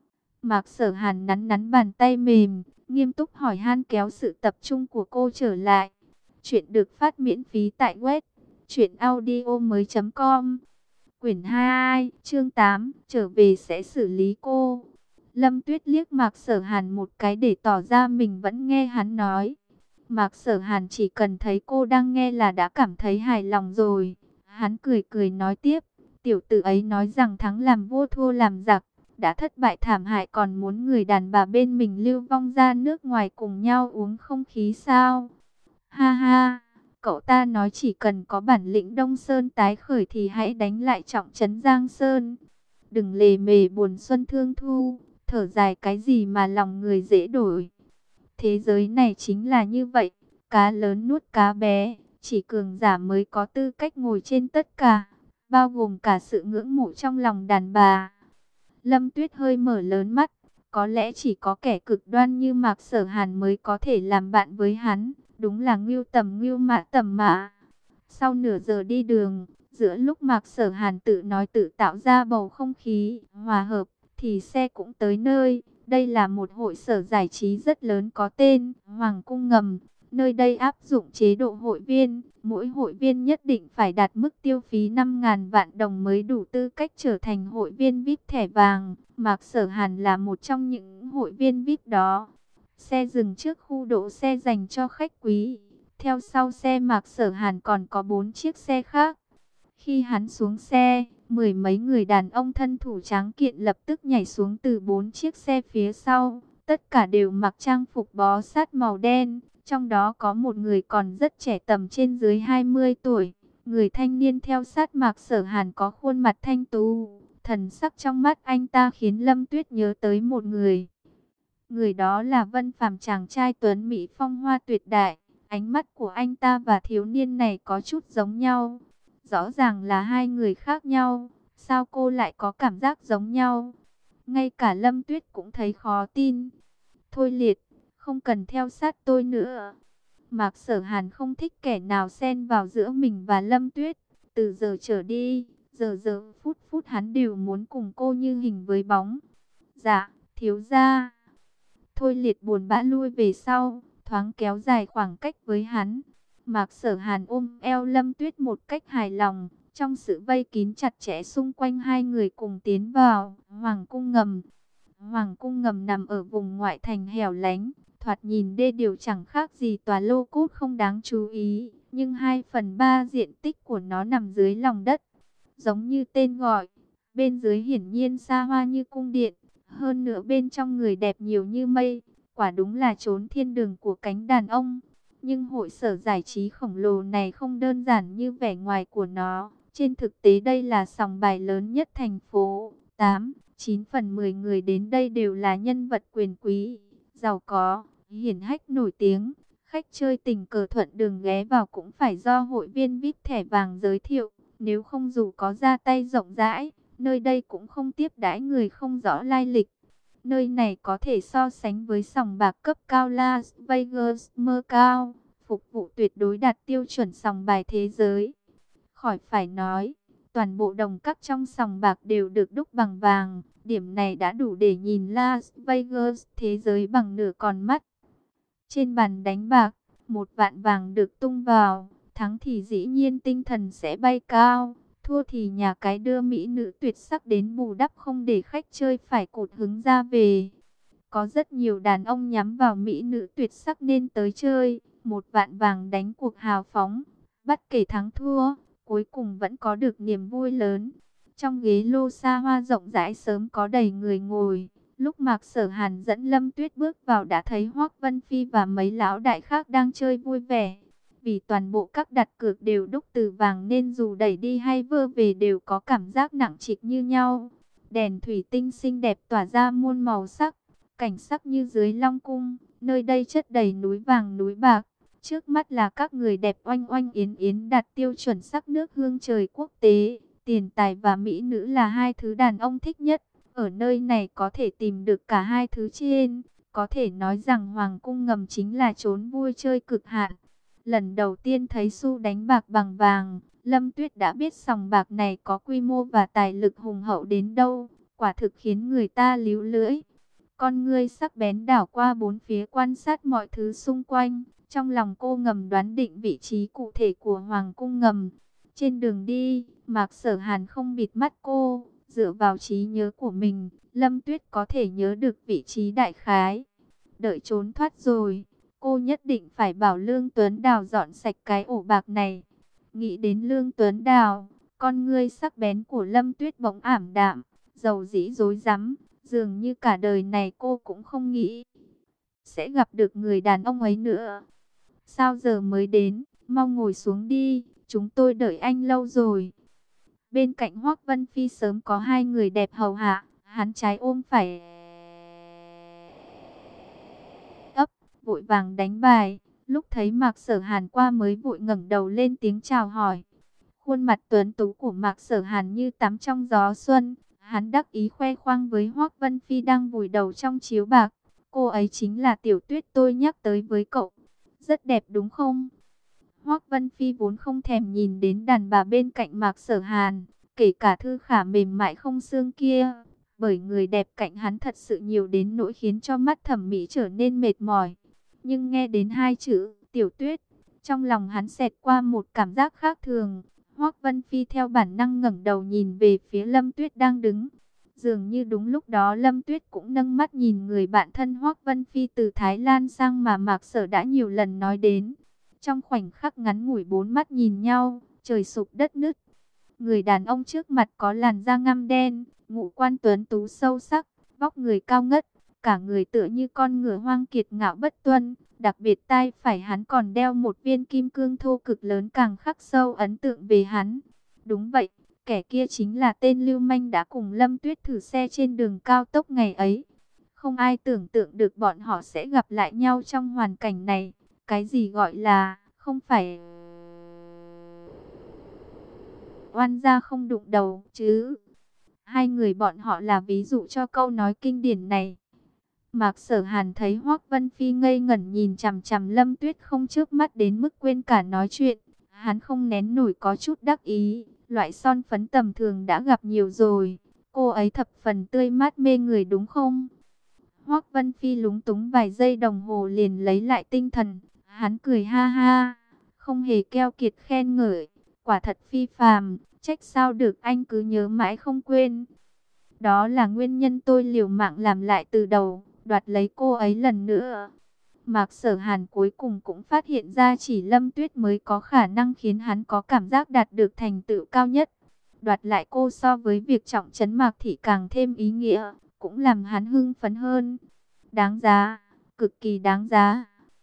Mạc Sở Hàn nắn nắn bàn tay mềm, nghiêm túc hỏi han kéo sự tập trung của cô trở lại. Chuyện được phát miễn phí tại web truyện audio mới chấm com. Quyển hai, chương tám, trở về sẽ xử lý cô. Lâm Tuyết liếc Mạc Sở Hàn một cái để tỏ ra mình vẫn nghe hắn nói. Mạc Sở Hàn chỉ cần thấy cô đang nghe là đã cảm thấy hài lòng rồi. Hắn cười cười nói tiếp, tiểu tử ấy nói rằng thắng làm vua thua làm giặc, đã thất bại thảm hại còn muốn người đàn bà bên mình lưu vong ra nước ngoài cùng nhau uống không khí sao? Ha ha, cậu ta nói chỉ cần có bản lĩnh Đông Sơn tái khởi thì hãy đánh lại trọng trấn Giang Sơn. Đừng lề mề buồn xuân thương thu, thở dài cái gì mà lòng người dễ đổi. Thế giới này chính là như vậy, cá lớn nuốt cá bé, chỉ cường giả mới có tư cách ngồi trên tất cả, bao gồm cả sự ngưỡng mộ trong lòng đàn bà. Lâm Tuyết hơi mở lớn mắt, có lẽ chỉ có kẻ cực đoan như Mạc Sở Hàn mới có thể làm bạn với hắn, đúng là ngưu tầm ngưu mã tầm mã. Sau nửa giờ đi đường, giữa lúc Mạc Sở Hàn tự nói tự tạo ra bầu không khí hòa hợp, thì xe cũng tới nơi. Đây là một hội sở giải trí rất lớn có tên Hoàng Cung Ngầm. Nơi đây áp dụng chế độ hội viên, mỗi hội viên nhất định phải đạt mức tiêu phí năm nghìn vạn đồng mới đủ tư cách trở thành hội viên vi ai pi thẻ vàng. Mạc Sở Hàn là một trong những hội viên vi ai pi đó. Xe dừng trước khu đỗ xe dành cho khách quý. Theo sau xe Mạc Sở Hàn còn có bốn chiếc xe khác. Khi hắn xuống xe, mười mấy người đàn ông thân thủ tráng kiện lập tức nhảy xuống từ bốn chiếc xe phía sau. Tất cả đều mặc trang phục bó sát màu đen. Trong đó có một người còn rất trẻ, tầm trên dưới hai mươi tuổi. Người thanh niên theo sát Mạc Sở Hàn có khuôn mặt thanh tú. Thần sắc trong mắt anh ta khiến Lâm Tuyết nhớ tới một người. Người đó là Vân Phàm, chàng trai tuấn mỹ phong hoa tuyệt đại. Ánh mắt của anh ta và thiếu niên này có chút giống nhau. Rõ ràng là hai người khác nhau. Sao cô lại có cảm giác giống nhau? Ngay cả Lâm Tuyết cũng thấy khó tin. Thôi Liệt, không cần theo sát tôi nữa. Mạc Sở Hàn không thích kẻ nào xen vào giữa mình và Lâm Tuyết. Từ giờ trở đi, giờ giờ phút phút hắn đều muốn cùng cô như hình với bóng. Dạ, thiếu gia. Thôi Liệt buồn bã lui về sau, thoáng kéo dài khoảng cách với hắn. Mạc Sở Hàn ôm eo Lâm Tuyết một cách hài lòng. Trong sự vây kín chặt chẽ xung quanh hai người cùng tiến vào Hoàng Cung Ngầm. Hoàng Cung Ngầm nằm ở vùng ngoại thành hẻo lánh. Thoạt nhìn đê điều chẳng khác gì tòa lô cốt không đáng chú ý. Nhưng hai phần ba diện tích của nó nằm dưới lòng đất. Giống như tên gọi, bên dưới hiển nhiên xa hoa như cung điện. Hơn nữa bên trong người đẹp nhiều như mây. Quả đúng là chốn thiên đường của cánh đàn ông. Nhưng hội sở giải trí khổng lồ này không đơn giản như vẻ ngoài của nó. Trên thực tế đây là sòng bài lớn nhất thành phố. tám, chín phần mười người đến đây đều là nhân vật quyền quý, giàu có, hiển hách nổi tiếng. Khách chơi tình cờ thuận đường ghé vào cũng phải do hội viên vi ai pi thẻ vàng giới thiệu. Nếu không dù có ra tay rộng rãi, nơi đây cũng không tiếp đãi người không rõ lai lịch. Nơi này có thể so sánh với sòng bạc cấp cao Las Vegas mơ cao, phục vụ tuyệt đối đạt tiêu chuẩn sòng bài thế giới. Khỏi phải nói, toàn bộ đồng các trong sòng bạc đều được đúc bằng vàng. Điểm này đã đủ để nhìn Las Vegas thế giới bằng nửa con mắt. Trên bàn đánh bạc, một vạn vàng được tung vào. Thắng thì dĩ nhiên tinh thần sẽ bay cao. Thua thì nhà cái đưa mỹ nữ tuyệt sắc đến bù đắp, không để khách chơi phải cụt hứng ra về. Có rất nhiều đàn ông nhắm vào mỹ nữ tuyệt sắc nên tới chơi. Một vạn vàng đánh cuộc hào phóng. Bất kể thắng thua, cuối cùng vẫn có được niềm vui lớn. Trong ghế lô xa hoa rộng rãi sớm có đầy người ngồi. Lúc Mạc Sở Hàn dẫn Lâm Tuyết bước vào đã thấy Hoắc Vân Phi và mấy lão đại khác đang chơi vui vẻ. Vì toàn bộ các đặt cược đều đúc từ vàng nên dù đẩy đi hay vơ về đều có cảm giác nặng trịch như nhau. Đèn thủy tinh xinh đẹp tỏa ra muôn màu sắc, cảnh sắc như dưới Long Cung. Nơi đây chất đầy núi vàng núi bạc. Trước mắt là các người đẹp oanh oanh yến yến đạt tiêu chuẩn sắc nước hương trời quốc tế. Tiền tài và mỹ nữ là hai thứ đàn ông thích nhất. Ở nơi này có thể tìm được cả hai thứ trên. Có thể nói rằng Hoàng Cung Ngầm chính là chốn vui chơi cực hạn. Lần đầu tiên thấy xu đánh bạc bằng vàng, Lâm Tuyết đã biết sòng bạc này có quy mô và tài lực hùng hậu đến đâu, quả thực khiến người ta líu lưỡi. Con ngươi sắc bén đảo qua bốn phía quan sát mọi thứ xung quanh, trong lòng cô ngầm đoán định vị trí cụ thể của Hoàng cung ngầm. Trên đường đi, Mạc Sở Hàn không bịt mắt cô, dựa vào trí nhớ của mình, Lâm Tuyết có thể nhớ được vị trí đại khái. Đợi trốn thoát rồi, cô nhất định phải bảo Lương Tuấn Đào dọn sạch cái ổ bạc này. Nghĩ đến Lương Tuấn Đào, con ngươi sắc bén của Lâm Tuyết bỗng ảm đạm, dầu dĩ rối rắm, dường như cả đời này cô cũng không nghĩ sẽ gặp được người đàn ông ấy nữa. Sao giờ mới đến, mau ngồi xuống đi, chúng tôi đợi anh lâu rồi. Bên cạnh Hoắc Vân Phi sớm có hai người đẹp hầu hạ, hắn trái ôm phải ấp, vội vàng đánh bài. Lúc thấy Mạc Sở Hàn qua mới vội ngẩng đầu lên tiếng chào hỏi. Khuôn mặt tuấn tú của Mạc Sở Hàn như tắm trong gió xuân, hắn đắc ý khoe khoang với Hoắc Vân Phi đang vùi đầu trong chiếu bạc. Cô ấy chính là Tiểu Tuyết tôi nhắc tới với cậu. Rất đẹp đúng không? Hoắc Vân Phi vốn không thèm nhìn đến đàn bà bên cạnh Mạc Sở Hàn, kể cả Thư Khả mềm mại không xương kia, bởi người đẹp cạnh hắn thật sự nhiều đến nỗi khiến cho mắt thẩm mỹ trở nên mệt mỏi. Nhưng nghe đến hai chữ Tiểu Tuyết, trong lòng hắn xẹt qua một cảm giác khác thường. Hoắc Vân Phi theo bản năng ngẩng đầu nhìn về phía Lâm Tuyết đang đứng. Dường như đúng lúc đó Lâm Tuyết cũng nâng mắt nhìn người bạn thân Hoắc Vân Phi từ Thái Lan sang mà Mạc Sở đã nhiều lần nói đến. Trong khoảnh khắc ngắn ngủi bốn mắt nhìn nhau, trời sụp đất nứt. Người đàn ông trước mặt có làn da ngăm đen, ngũ quan tuấn tú sâu sắc, vóc người cao ngất, cả người tựa như con ngựa hoang kiệt ngạo bất tuân. Đặc biệt tai phải hắn còn đeo một viên kim cương thô cực lớn càng khắc sâu ấn tượng về hắn. Đúng vậy, kẻ kia chính là tên lưu manh đã cùng Lâm Tuyết thử xe trên đường cao tốc ngày ấy. Không ai tưởng tượng được bọn họ sẽ gặp lại nhau trong hoàn cảnh này. Cái gì gọi là không phải oan gia không đụng đầu chứ. Hai người bọn họ là ví dụ cho câu nói kinh điển này. Mạc Sở Hàn thấy Hoắc Vân Phi ngây ngẩn nhìn chằm chằm Lâm Tuyết không chớp mắt đến mức quên cả nói chuyện. Hắn không nén nổi có chút đắc ý, loại son phấn tầm thường đã gặp nhiều rồi. Cô ấy thập phần tươi mát mê người đúng không? Hoắc Vân Phi lúng túng vài giây đồng hồ liền lấy lại tinh thần. Hắn cười ha ha, không hề keo kiệt khen ngợi. Quả thật phi phàm, trách sao được anh cứ nhớ mãi không quên. Đó là nguyên nhân tôi liều mạng làm lại từ đầu, đoạt lấy cô ấy lần nữa. Mạc Sở Hàn cuối cùng cũng phát hiện ra chỉ Lâm Tuyết mới có khả năng khiến hắn có cảm giác đạt được thành tựu cao nhất. Đoạt lại cô so với việc trọng trấn Mạc Thị càng thêm ý nghĩa, cũng làm hắn hưng phấn hơn. Đáng giá, cực kỳ đáng giá.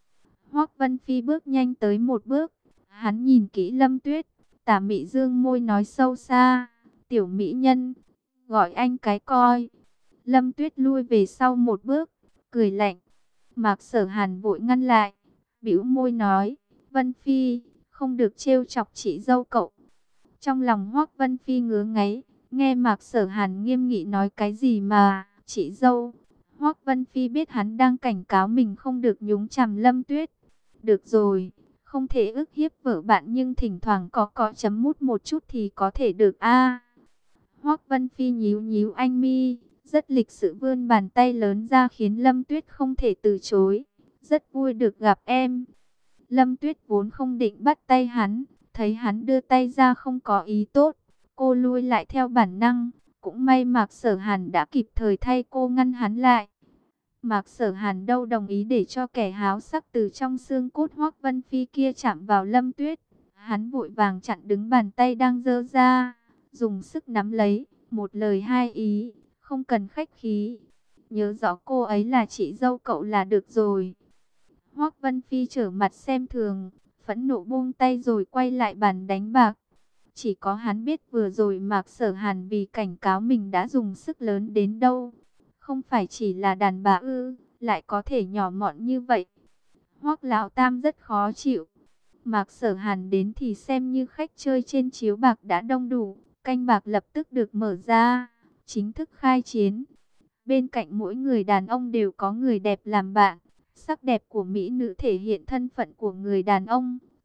Hoắc Vân Phi bước nhanh tới một bước, hắn nhìn kỹ Lâm Tuyết, tà mị dương môi nói sâu xa, tiểu mỹ nhân, gọi anh cái coi. Lâm Tuyết lui về sau một bước, cười lạnh. Mạc Sở Hàn vội ngăn lại, bĩu môi nói, Vân Phi, không được trêu chọc chị dâu cậu. Trong lòng Hoắc Vân Phi ngứa ngáy, nghe Mạc Sở Hàn nghiêm nghị nói cái gì mà, chị dâu. Hoắc Vân Phi biết hắn đang cảnh cáo mình không được nhúng chàm Lâm Tuyết. Được rồi, không thể ức hiếp vợ bạn nhưng thỉnh thoảng có có chấm mút một chút thì có thể được a. Hoắc Vân Phi nhíu nhíu anh mi, rất lịch sự vươn bàn tay lớn ra khiến Lâm Tuyết không thể từ chối. Rất vui được gặp em. Lâm Tuyết vốn không định bắt tay hắn, thấy hắn đưa tay ra không có ý tốt, cô lui lại theo bản năng. Cũng may Mạc Sở Hàn đã kịp thời thay cô ngăn hắn lại. Mạc Sở Hàn đâu đồng ý để cho kẻ háo sắc từ trong xương cốt Hoắc Vân Phi kia chạm vào Lâm Tuyết. Hắn vội vàng chặn đứng bàn tay đang giơ ra, dùng sức nắm lấy, một lời hai ý, không cần khách khí. Nhớ rõ cô ấy là chị dâu cậu là được rồi. Hoắc Vân Phi trở mặt xem thường, phẫn nộ buông tay rồi quay lại bàn đánh bạc. Chỉ có hắn biết vừa rồi Mạc Sở Hàn vì cảnh cáo mình đã dùng sức lớn đến đâu. Không phải chỉ là đàn bà ư, lại có thể nhỏ mọn như vậy. Hoắc lão tam rất khó chịu. Mạc Sở Hàn đến thì xem như khách chơi trên chiếu bạc đã đông đủ, canh bạc lập tức được mở ra, chính thức khai chiến. Bên cạnh mỗi người đàn ông đều có người đẹp làm bạn. Sắc đẹp của mỹ nữ thể hiện thân phận của người đàn ông,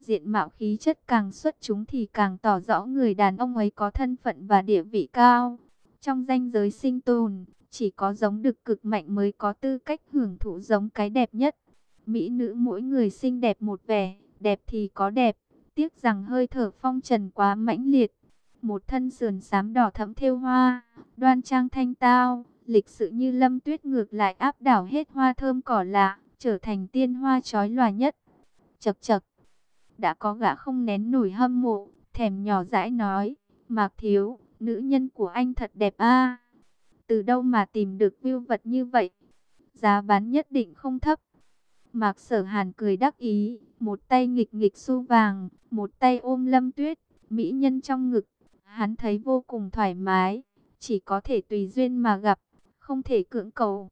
diện mạo khí chất càng xuất chúng thì càng tỏ rõ người đàn ông ấy có thân phận và địa vị cao. Trong ranh giới sinh tồn, chỉ có giống đực cực mạnh mới có tư cách hưởng thụ giống cái đẹp nhất. Mỹ nữ mỗi người xinh đẹp một vẻ, đẹp thì có đẹp, tiếc rằng hơi thở phong trần quá mãnh liệt. Một thân sườn xám đỏ thẫm thêu hoa, đoan trang thanh tao, lịch sự như Lâm Tuyết ngược lại áp đảo hết hoa thơm cỏ lạ, trở thành tiên hoa chói lòa nhất. Chậc chậc, đã có gã không nén nổi hâm mộ, thèm nhỏ dãi nói, Mạc thiếu, nữ nhân của anh thật đẹp a. Từ đâu mà tìm được view vật như vậy? Giá bán nhất định không thấp. Mạc Sở Hàn cười đắc ý, một tay nghịch nghịch xu vàng, một tay ôm Lâm Tuyết, mỹ nhân trong ngực. Hắn thấy vô cùng thoải mái, chỉ có thể tùy duyên mà gặp, không thể cưỡng cầu.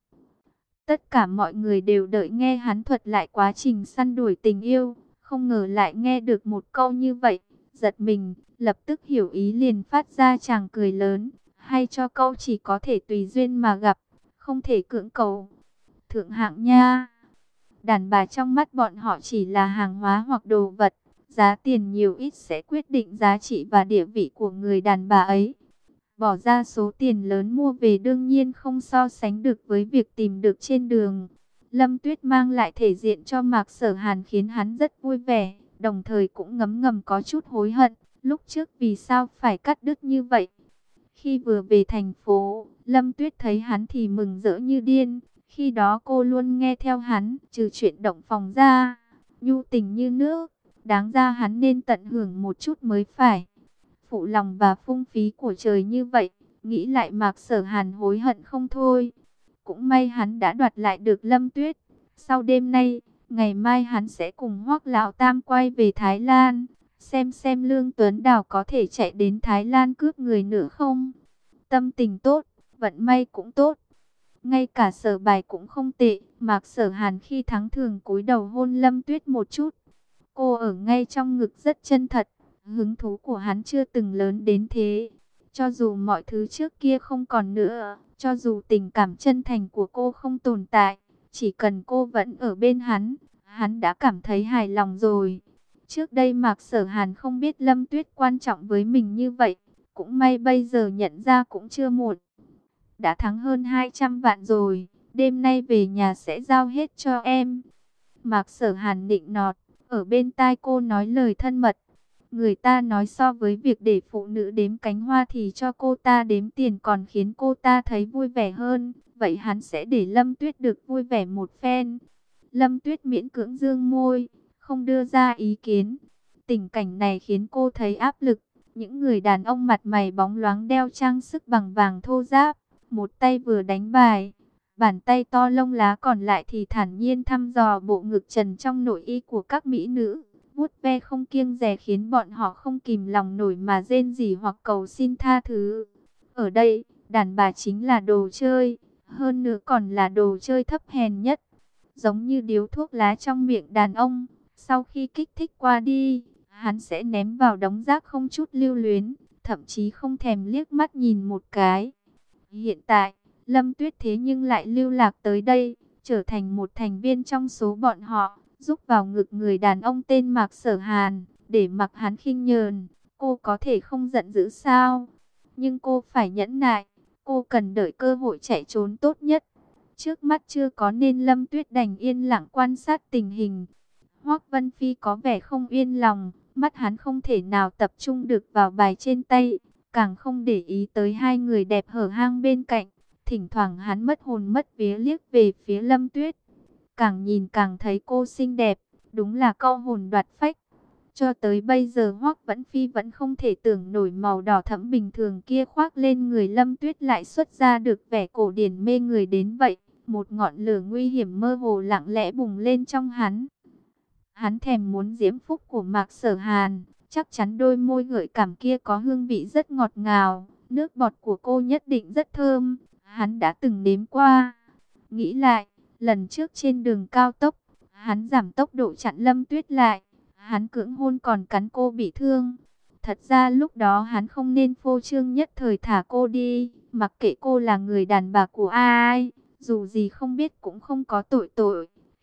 Tất cả mọi người đều đợi nghe hắn thuật lại quá trình săn đuổi tình yêu, không ngờ lại nghe được một câu như vậy, giật mình, lập tức hiểu ý liền phát ra chàng cười lớn, hay cho câu chỉ có thể tùy duyên mà gặp, không thể cưỡng cầu. Thượng hạng nha, đàn bà trong mắt bọn họ chỉ là hàng hóa hoặc đồ vật, giá tiền nhiều ít sẽ quyết định giá trị và địa vị của người đàn bà ấy. Bỏ ra số tiền lớn mua về đương nhiên không so sánh được với việc tìm được trên đường. Lâm Tuyết mang lại thể diện cho Mạc Sở Hàn khiến hắn rất vui vẻ, đồng thời cũng ngấm ngầm có chút hối hận, lúc trước vì sao phải cắt đứt như vậy. Khi vừa về thành phố, Lâm Tuyết thấy hắn thì mừng rỡ như điên, khi đó cô luôn nghe theo hắn, trừ chuyện động phòng ra, nhu tình như nước, đáng ra hắn nên tận hưởng một chút mới phải. Phụ lòng và phung phí của trời như vậy, nghĩ lại Mạc Sở Hàn hối hận không thôi. Cũng may hắn đã đoạt lại được Lâm Tuyết. Sau đêm nay, ngày mai hắn sẽ cùng Hoắc Lão Tam quay về Thái Lan, xem xem Lương Tuấn Đào có thể chạy đến Thái Lan cướp người nữa không. Tâm tình tốt, vận may cũng tốt. Ngay cả Sở Bài cũng không tệ, Mạc Sở Hàn khi thắng thường cúi đầu hôn Lâm Tuyết một chút. Cô ở ngay trong ngực rất chân thật. Hứng thú của hắn chưa từng lớn đến thế. Cho dù mọi thứ trước kia không còn nữa, cho dù tình cảm chân thành của cô không tồn tại, chỉ cần cô vẫn ở bên hắn, hắn đã cảm thấy hài lòng rồi. Trước đây Mạc Sở Hàn không biết Lâm Tuyết quan trọng với mình như vậy, cũng may bây giờ nhận ra cũng chưa muộn. Đã thắng hơn hai trăm vạn rồi, đêm nay về nhà sẽ giao hết cho em. Mạc Sở Hàn nịnh nọt, ở bên tai cô nói lời thân mật. Người ta nói so với việc để phụ nữ đếm cánh hoa thì cho cô ta đếm tiền còn khiến cô ta thấy vui vẻ hơn. Vậy hắn sẽ để Lâm Tuyết được vui vẻ một phen. Lâm Tuyết miễn cưỡng dương môi, không đưa ra ý kiến. Tình cảnh này khiến cô thấy áp lực. Những người đàn ông mặt mày bóng loáng đeo trang sức bằng vàng thô ráp, một tay vừa đánh bài, bàn tay to lông lá còn lại thì thản nhiên thăm dò bộ ngực trần trong nội y của các mỹ nữ. Vuốt ve không kiêng dè khiến bọn họ không kìm lòng nổi mà rên rỉ hoặc cầu xin tha thứ. Ở đây, đàn bà chính là đồ chơi, hơn nữa còn là đồ chơi thấp hèn nhất. Giống như điếu thuốc lá trong miệng đàn ông, sau khi kích thích qua đi, hắn sẽ ném vào đống rác không chút lưu luyến, thậm chí không thèm liếc mắt nhìn một cái. Hiện tại, Lâm Tuyết thế nhưng lại lưu lạc tới đây, trở thành một thành viên trong số bọn họ. Giúp vào ngực người đàn ông tên Mạc Sở Hàn, để mặc hắn khinh nhờn, cô có thể không giận dữ sao? Nhưng cô phải nhẫn nại, cô cần đợi cơ hội chạy trốn tốt nhất. Trước mắt chưa có nên Lâm Tuyết đành yên lặng quan sát tình hình. Hoắc Vân Phi có vẻ không yên lòng, mắt hắn không thể nào tập trung được vào bài trên tay, càng không để ý tới hai người đẹp hở hang bên cạnh. Thỉnh thoảng hắn mất hồn mất vía liếc về phía Lâm Tuyết. Càng nhìn càng thấy cô xinh đẹp, đúng là câu hồn đoạt phách. Cho tới bây giờ Hoắc Vân Phi vẫn không thể tưởng nổi màu đỏ thẫm bình thường kia khoác lên người Lâm Tuyết lại xuất ra được vẻ cổ điển mê người đến vậy. Một ngọn lửa nguy hiểm mơ hồ lặng lẽ bùng lên trong hắn. Hắn thèm muốn diễm phúc của Mạc Sở Hàn, chắc chắn đôi môi gợi cảm kia có hương vị rất ngọt ngào, nước bọt của cô nhất định rất thơm, hắn đã từng nếm qua. Nghĩ lại, lần trước trên đường cao tốc, hắn giảm tốc độ chặn Lâm Tuyết lại, hắn cưỡng hôn còn cắn cô bị thương. Thật ra lúc đó hắn không nên phô trương nhất thời thả cô đi, mặc kệ cô là người đàn bà của ai, dù gì không biết cũng không có tội tội.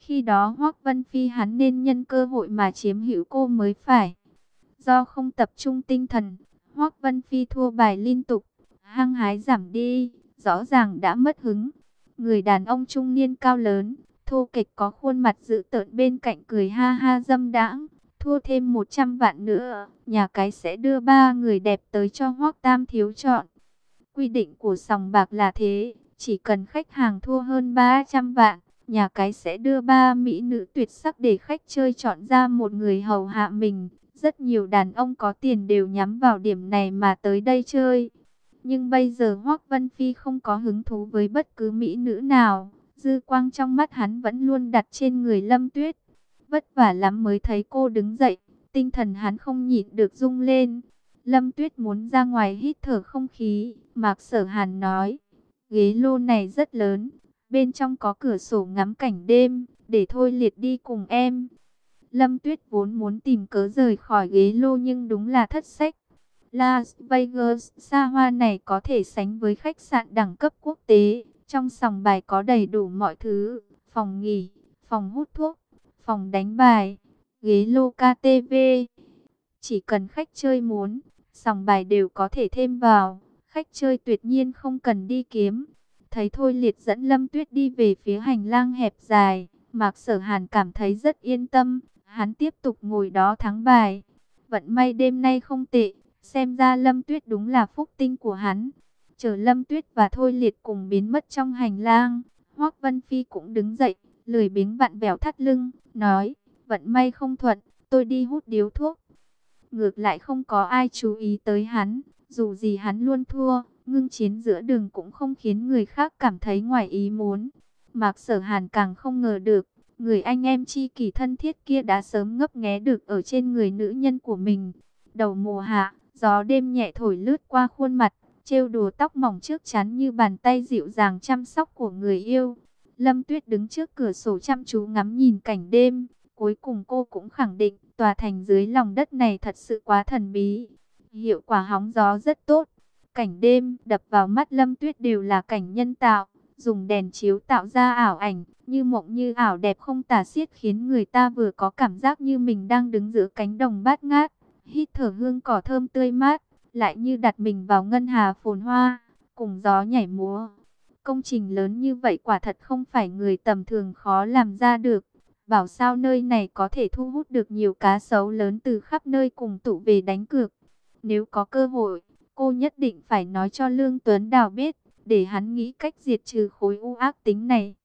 Khi đó Hoắc Vân Phi hắn nên nhân cơ hội mà chiếm hữu cô mới phải. Do không tập trung tinh thần, Hoắc Vân Phi thua bài liên tục, hăng hái giảm đi, rõ ràng đã mất hứng. Người đàn ông trung niên cao lớn, thô kệch có khuôn mặt dữ tợn bên cạnh cười ha ha dâm đãng. Thua thêm một trăm vạn nữa, nhà cái sẽ đưa ba người đẹp tới cho Hoắc Tam thiếu chọn. Quy định của sòng bạc là thế, chỉ cần khách hàng thua hơn ba trăm vạn, nhà cái sẽ đưa ba mỹ nữ tuyệt sắc để khách chơi chọn ra một người hầu hạ mình. Rất nhiều đàn ông có tiền đều nhắm vào điểm này mà tới đây chơi. Nhưng bây giờ Hoắc Vân Phi không có hứng thú với bất cứ mỹ nữ nào. Dư quang trong mắt hắn vẫn luôn đặt trên người Lâm Tuyết. Vất vả lắm mới thấy cô đứng dậy, tinh thần hắn không nhịn được rung lên. Lâm Tuyết muốn ra ngoài hít thở không khí. Mạc Sở Hàn nói, ghế lô này rất lớn, bên trong có cửa sổ ngắm cảnh đêm, để Thôi Liệt đi cùng em. Lâm Tuyết vốn muốn tìm cớ rời khỏi ghế lô nhưng đúng là thất sách. Las Vegas xa hoa này có thể sánh với khách sạn đẳng cấp quốc tế. Trong sòng bài có đầy đủ mọi thứ, phòng nghỉ, phòng hút thuốc, phòng đánh bài, ghế lô ca tê vê. Chỉ cần khách chơi muốn, sòng bài đều có thể thêm vào. Khách chơi tuyệt nhiên không cần đi kiếm. Thấy Thôi Liệt dẫn Lâm Tuyết đi về phía hành lang hẹp dài, Mạc Sở Hàn cảm thấy rất yên tâm. Hắn tiếp tục ngồi đó thắng bài. Vận may đêm nay không tệ, xem ra Lâm Tuyết đúng là phúc tinh của hắn. Chờ Lâm Tuyết và Thôi Liệt cùng biến mất trong hành lang, Hoắc Vân Phi cũng đứng dậy, lười biếng vặn vẹo thắt lưng, nói, vận may không thuận, tôi đi hút điếu thuốc. Ngược lại không có ai chú ý tới hắn, dù gì hắn luôn thua, ngưng chiến giữa đường cũng không khiến người khác cảm thấy ngoài ý muốn. Mạc Sở Hàn càng không ngờ được, người anh em chi kỷ thân thiết kia đã sớm ngấp nghé được ở trên người nữ nhân của mình. Đầu mùa hạ, gió đêm nhẹ thổi lướt qua khuôn mặt, trêu đùa tóc mỏng trước chắn như bàn tay dịu dàng chăm sóc của người yêu. Lâm Tuyết đứng trước cửa sổ chăm chú ngắm nhìn cảnh đêm. Cuối cùng cô cũng khẳng định tòa thành dưới lòng đất này thật sự quá thần bí. Hiệu quả hóng gió rất tốt. Cảnh đêm đập vào mắt Lâm Tuyết đều là cảnh nhân tạo, dùng đèn chiếu tạo ra ảo ảnh, như mộng như ảo đẹp không tả xiết, khiến người ta vừa có cảm giác như mình đang đứng giữa cánh đồng bát ngát, hít thở hương cỏ thơm tươi mát, lại như đặt mình vào ngân hà phồn hoa, cùng gió nhảy múa. Công trình lớn như vậy quả thật không phải người tầm thường khó làm ra được. Bảo sao nơi này có thể thu hút được nhiều cá sấu lớn từ khắp nơi cùng tụ về đánh cược. Nếu có cơ hội, cô nhất định phải nói cho Lương Tuấn Đào biết, để hắn nghĩ cách diệt trừ khối u ác tính này.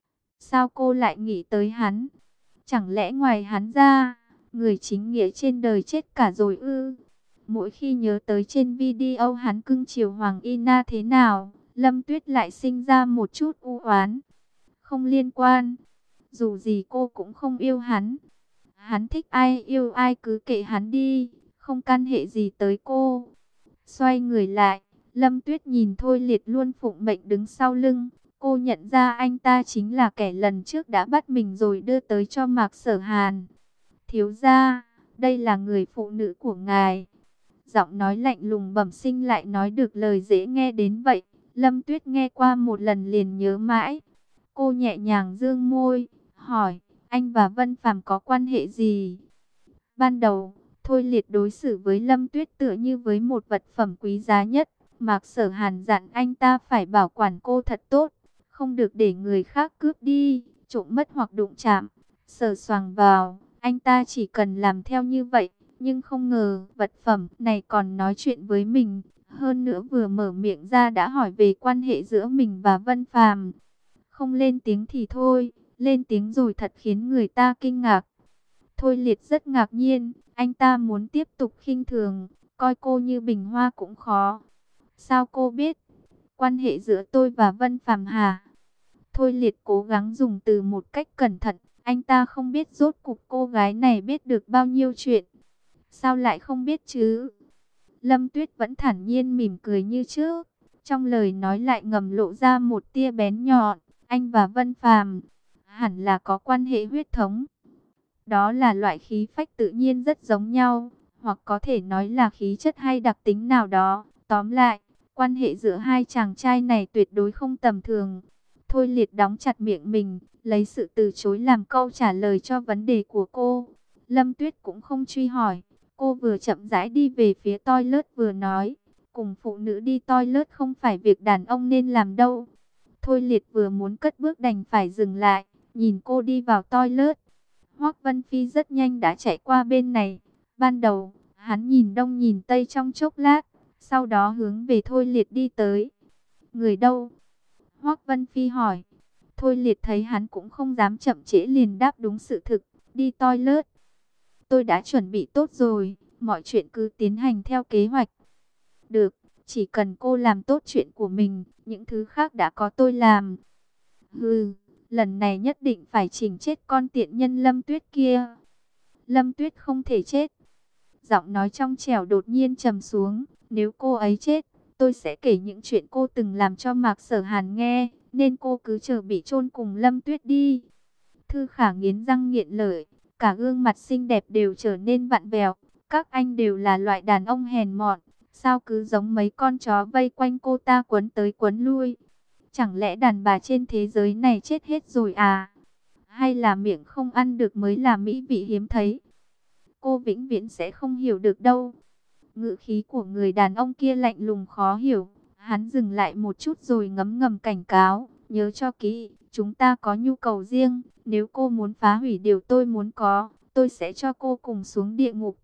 Sao cô lại nghĩ tới hắn? Chẳng lẽ ngoài hắn ra, người chính nghĩa trên đời chết cả rồi ư? Mỗi khi nhớ tới trên video hắn cưng chiều Hoàng Y Na thế nào, Lâm Tuyết lại sinh ra một chút u oán. Không liên quan, dù gì cô cũng không yêu hắn. Hắn thích ai yêu ai cứ kệ hắn đi, không can hệ gì tới cô. Xoay người lại, Lâm Tuyết nhìn Thôi Liệt luôn phụng mệnh đứng sau lưng. Cô nhận ra anh ta chính là kẻ lần trước đã bắt mình rồi đưa tới cho Mạc Sở Hàn. Thiếu gia, đây là người phụ nữ của ngài. Giọng nói lạnh lùng bẩm sinh lại nói được lời dễ nghe đến vậy. Lâm Tuyết nghe qua một lần liền nhớ mãi. Cô nhẹ nhàng dương môi, hỏi, anh và Vân Phàm có quan hệ gì? Ban đầu, Thôi Liệt đối xử với Lâm Tuyết tựa như với một vật phẩm quý giá nhất. Mạc Sở Hàn dặn anh ta phải bảo quản cô thật tốt, không được để người khác cướp đi, trộm mất hoặc đụng chạm, sờ soạng vào. Anh ta chỉ cần làm theo như vậy, nhưng không ngờ vật phẩm này còn nói chuyện với mình. Hơn nữa vừa mở miệng ra đã hỏi về quan hệ giữa mình và Vân Phàm. Không lên tiếng thì thôi, lên tiếng rồi thật khiến người ta kinh ngạc. Thôi Liệt rất ngạc nhiên, anh ta muốn tiếp tục khinh thường, coi cô như bình hoa cũng khó. Sao cô biết? Quan hệ giữa tôi và Vân Phàm hả? Thôi Liệt cố gắng dùng từ một cách cẩn thận, anh ta không biết rốt cuộc cô gái này biết được bao nhiêu chuyện. Sao lại không biết chứ? Lâm Tuyết vẫn thản nhiên mỉm cười như trước, trong lời nói lại ngầm lộ ra một tia bén nhọn. Anh và Vân Phàm hẳn là có quan hệ huyết thống. Đó là loại khí phách tự nhiên rất giống nhau, hoặc có thể nói là khí chất hay đặc tính nào đó. Tóm lại, quan hệ giữa hai chàng trai này tuyệt đối không tầm thường. Thôi Liệt đóng chặt miệng mình, lấy sự từ chối làm câu trả lời cho vấn đề của cô. Lâm Tuyết cũng không truy hỏi, cô vừa chậm rãi đi về phía toilet vừa nói, cùng phụ nữ đi toilet không phải việc đàn ông nên làm đâu. Thôi Liệt vừa muốn cất bước đành phải dừng lại, nhìn cô đi vào toilet. Hoắc Vân Phi rất nhanh đã chạy qua bên này. Ban đầu, hắn nhìn đông nhìn tây trong chốc lát, sau đó hướng về Thôi Liệt đi tới. Người đâu? Hoắc Vân Phi hỏi. Thôi Liệt thấy hắn cũng không dám chậm trễ liền đáp đúng sự thực, đi toilet. Tôi đã chuẩn bị tốt rồi, mọi chuyện cứ tiến hành theo kế hoạch. Được, chỉ cần cô làm tốt chuyện của mình, những thứ khác đã có tôi làm. Hừ, lần này nhất định phải chỉnh chết con tiện nhân Lâm Tuyết kia. Lâm Tuyết không thể chết. Giọng nói trong trẻo đột nhiên trầm xuống, nếu cô ấy chết, tôi sẽ kể những chuyện cô từng làm cho Mạc Sở Hàn nghe, nên cô cứ chờ bị chôn cùng Lâm Tuyết đi. Thư Khả nghiến răng nghiện lợi, cả gương mặt xinh đẹp đều trở nên vặn vẹo. Các anh đều là loại đàn ông hèn mọn, sao cứ giống mấy con chó vây quanh cô ta quấn tới quấn lui. Chẳng lẽ đàn bà trên thế giới này chết hết rồi à? Hay là miệng không ăn được mới là mỹ vị hiếm thấy? Cô vĩnh viễn sẽ không hiểu được đâu. Ngữ khí của người đàn ông kia lạnh lùng khó hiểu. Hắn dừng lại một chút rồi ngấm ngầm cảnh cáo. Nhớ cho kỹ, chúng ta có nhu cầu riêng. Nếu cô muốn phá hủy điều tôi muốn có, tôi sẽ cho cô cùng xuống địa ngục.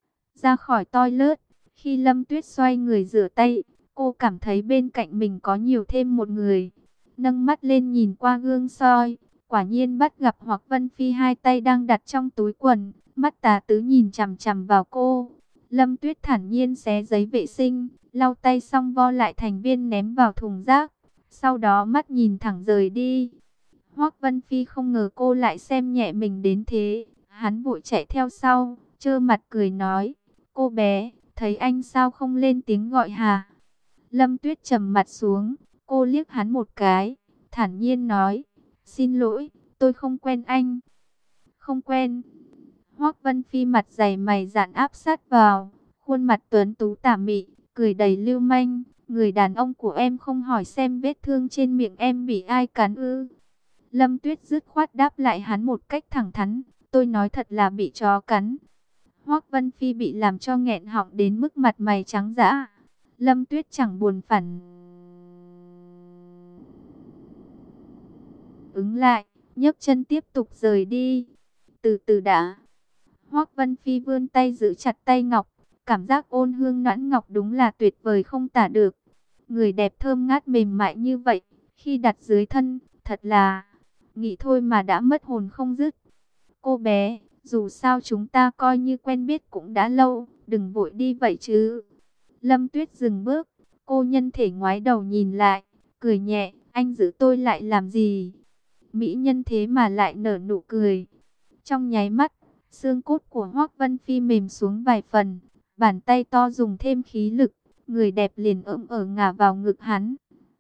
Ra khỏi toilet, khi Lâm Tuyết xoay người rửa tay, cô cảm thấy bên cạnh mình có nhiều thêm một người. Nâng mắt lên nhìn qua gương soi, quả nhiên bắt gặp Hoắc Vân Phi hai tay đang đặt trong túi quần, mắt tà tứ nhìn chằm chằm vào cô. Lâm Tuyết thản nhiên xé giấy vệ sinh, lau tay xong vo lại thành viên ném vào thùng rác, sau đó mắt nhìn thẳng rời đi. Hoắc Vân Phi không ngờ cô lại xem nhẹ mình đến thế, hắn vội chạy theo sau, trơ mặt cười nói, cô bé, thấy anh sao không lên tiếng gọi hả? Lâm Tuyết trầm mặt xuống, cô liếc hắn một cái, thản nhiên nói, xin lỗi, tôi không quen anh. Không quen. Hoắc Vân Phi mặt dày mày dạn áp sát vào, khuôn mặt tuấn tú tà mị, cười đầy lưu manh. Người đàn ông của em không hỏi xem vết thương trên miệng em bị ai cắn ư? Lâm Tuyết dứt khoát đáp lại hắn một cách thẳng thắn, tôi nói thật là bị chó cắn. Hoắc Vân Phi bị làm cho nghẹn họng đến mức mặt mày trắng dã. Lâm Tuyết chẳng buồn phản ứng lại, nhấc chân tiếp tục rời đi. Từ từ đã. Hoắc Vân Phi vươn tay giữ chặt tay ngọc, cảm giác ôn hương nõn ngọc đúng là tuyệt vời không tả được. Người đẹp thơm ngát mềm mại như vậy, khi đặt dưới thân, thật là nghĩ thôi mà đã mất hồn không dứt. Cô bé, dù sao chúng ta coi như quen biết cũng đã lâu, đừng vội đi vậy chứ. Lâm Tuyết dừng bước, cô nhân thể ngoái đầu nhìn lại, cười nhẹ, anh giữ tôi lại làm gì? Mỹ nhân thế mà lại nở nụ cười. Trong nháy mắt, xương cốt của Hoắc Vân Phi mềm xuống vài phần, bàn tay to dùng thêm khí lực, người đẹp liền ưỡn ở ngả vào ngực hắn.